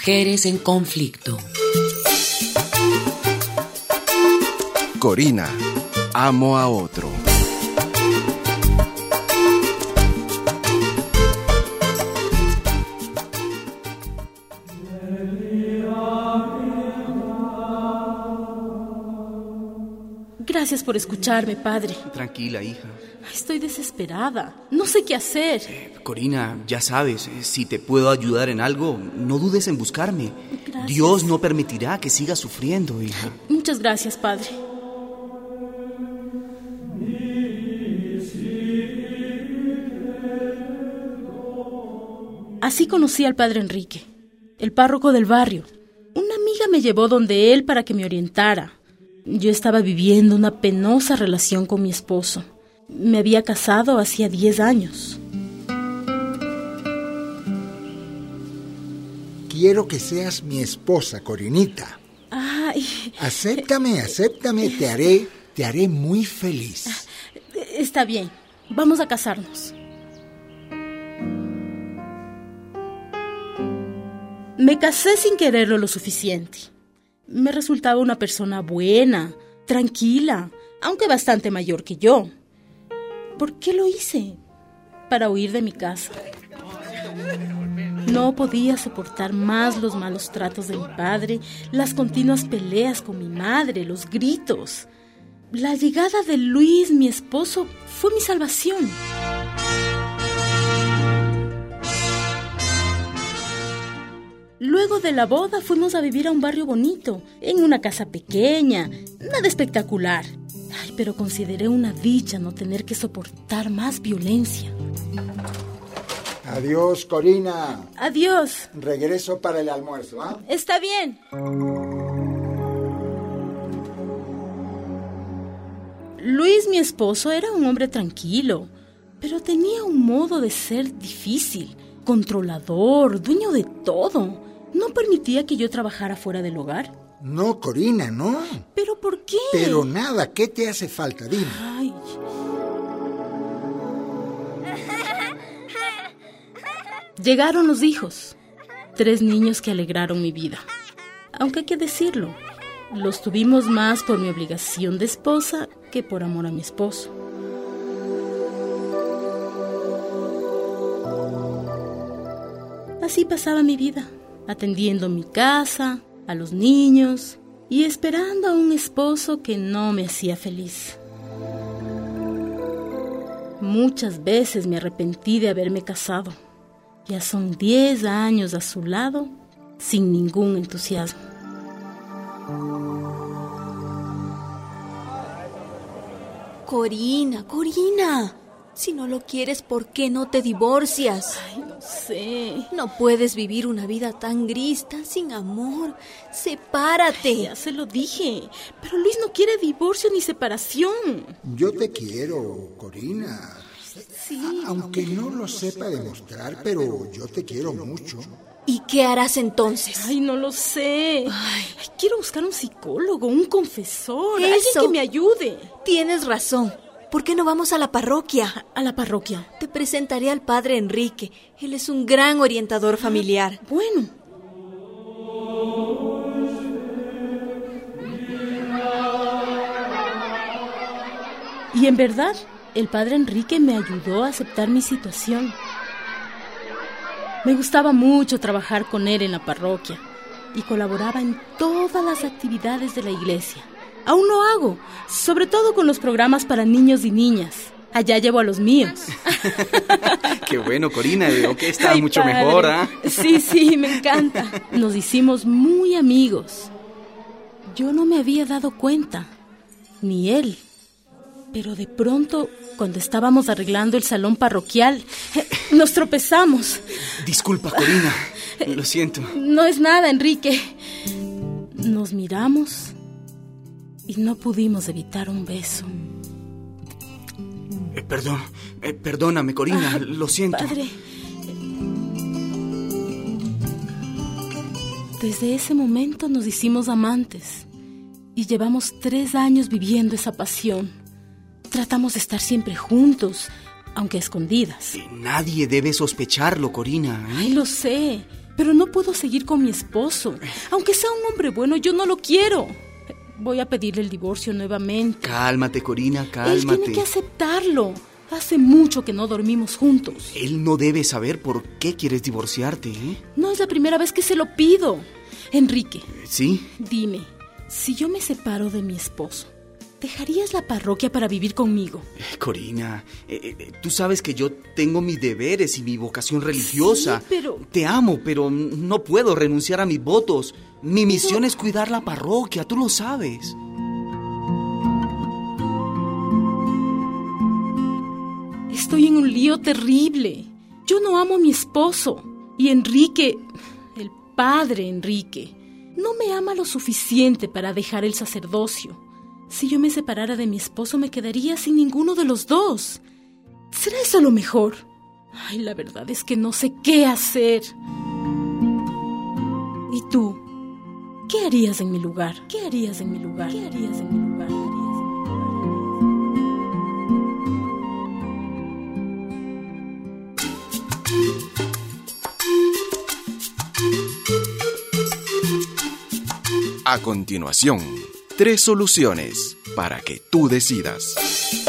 Mujeres en conflicto. Corina, amo a otro. Gracias por escucharme, padre. Tranquila, hija. Estoy desesperada. No sé qué hacer. Corina, ya sabes, si te puedo ayudar en algo, no dudes en buscarme. Gracias. Dios no permitirá que sigas sufriendo, hija. Muchas gracias, padre. Así conocí al padre Enrique, el párroco del barrio. Una amiga me llevó donde él para que me orientara. Yo estaba viviendo una penosa relación con mi esposo. Me había casado hacía 10 años. Quiero que seas mi esposa, Corinita. Ay. Acéptame, te haré muy feliz. Está bien, vamos a casarnos. Me casé sin quererlo lo suficiente. Me resultaba una persona buena, tranquila, aunque bastante mayor que yo. ¿Por qué lo hice? Para huir de mi casa. No podía soportar más los malos tratos de mi padre, las continuas peleas con mi madre, los gritos. La llegada de Luis, mi esposo, fue mi salvación. Luego de la boda fuimos a vivir a un barrio bonito, en una casa pequeña, nada espectacular. Ay, pero consideré una dicha no tener que soportar más violencia. Adiós, Corina. Adiós. Regreso para el almuerzo, ¿ah? Está bien. Luis, mi esposo, era un hombre tranquilo, pero tenía un modo de ser difícil, controlador, dueño de todo. No permitía que yo trabajara fuera del hogar. No, Corina, no. ¿Pero por qué? Pero nada, ¿qué te hace falta? Dime. Ay. Llegaron los hijos. 3 niños que alegraron mi vida. Aunque hay que decirlo, los tuvimos más por mi obligación de esposa que por amor a mi esposo. Así pasaba mi vida, atendiendo mi casa, a los niños y esperando a un esposo que no me hacía feliz. Muchas veces me arrepentí de haberme casado. Ya son 10 años a su lado, sin ningún entusiasmo. Corina, si no lo quieres, ¿por qué no te divorcias? Ay, no sé. No puedes vivir una vida tan gris, tan sin amor. Sepárate. Ay, ya se lo dije, pero Luis no quiere divorcio ni separación. Yo te quiero, Corina. Sí. Aunque no lo sepa demostrar, pero yo te quiero mucho. ¿Y qué harás entonces? Ay, no lo sé. Ay, quiero buscar un psicólogo, un confesor, Eso. alguien que me ayude. Tienes razón. ¿Por qué no vamos a la parroquia? ¿A la parroquia? Te presentaré al padre Enrique. Él es un gran orientador familiar. Bueno. Y en verdad, el padre Enrique me ayudó a aceptar mi situación. Me gustaba mucho trabajar con él en la parroquia y colaboraba en todas las actividades de la iglesia. Aún lo hago, sobre todo con los programas para niños y niñas. Allá llevo a los míos. Qué bueno, Corina, veo que está Ay, mucho padre. mejor, ¿ah? Sí, me encanta. Nos hicimos muy amigos. Yo no me había dado cuenta, ni él. Pero de pronto, cuando estábamos arreglando el salón parroquial, nos tropezamos. Disculpa, Corina, lo siento. No es nada, Enrique. Nos miramos y no pudimos evitar un beso. Perdóname, Corina, lo siento. Padre. Desde ese momento nos hicimos amantes y llevamos 3 años viviendo esa pasión. Tratamos de estar siempre juntos, aunque a escondidas. Nadie debe sospecharlo, Corina, ¿eh? Ay, lo sé, Pero no puedo seguir con mi esposo. Aunque sea un hombre bueno, yo no lo quiero. Voy a pedirle el divorcio nuevamente. Cálmate, Corina, cálmate. Él tiene que aceptarlo. Hace mucho que no dormimos juntos. Él no debe saber por qué quieres divorciarte, ¿eh? No es la primera vez que se lo pido. Enrique. ¿Sí? Dime, si yo me separo de mi esposo, ¿dejarías la parroquia para vivir conmigo? Corina, tú sabes que yo tengo mis deberes y mi vocación religiosa. Sí, pero... Te amo, pero no puedo renunciar a mis votos. Mi misión es cuidar la parroquia, tú lo sabes. Estoy en un lío terrible. Yo no amo a mi esposo. Y Enrique, el padre Enrique, no me ama lo suficiente para dejar el sacerdocio. Si yo me separara de mi esposo, me quedaría sin ninguno de los dos. ¿Será eso lo mejor? Ay, la verdad es que no sé qué hacer. ¿Y tú? ¿Qué harías en mi lugar? ¿Qué harías en mi lugar? ¿Qué harías en mi lugar? A continuación, 3 soluciones para que tú decidas.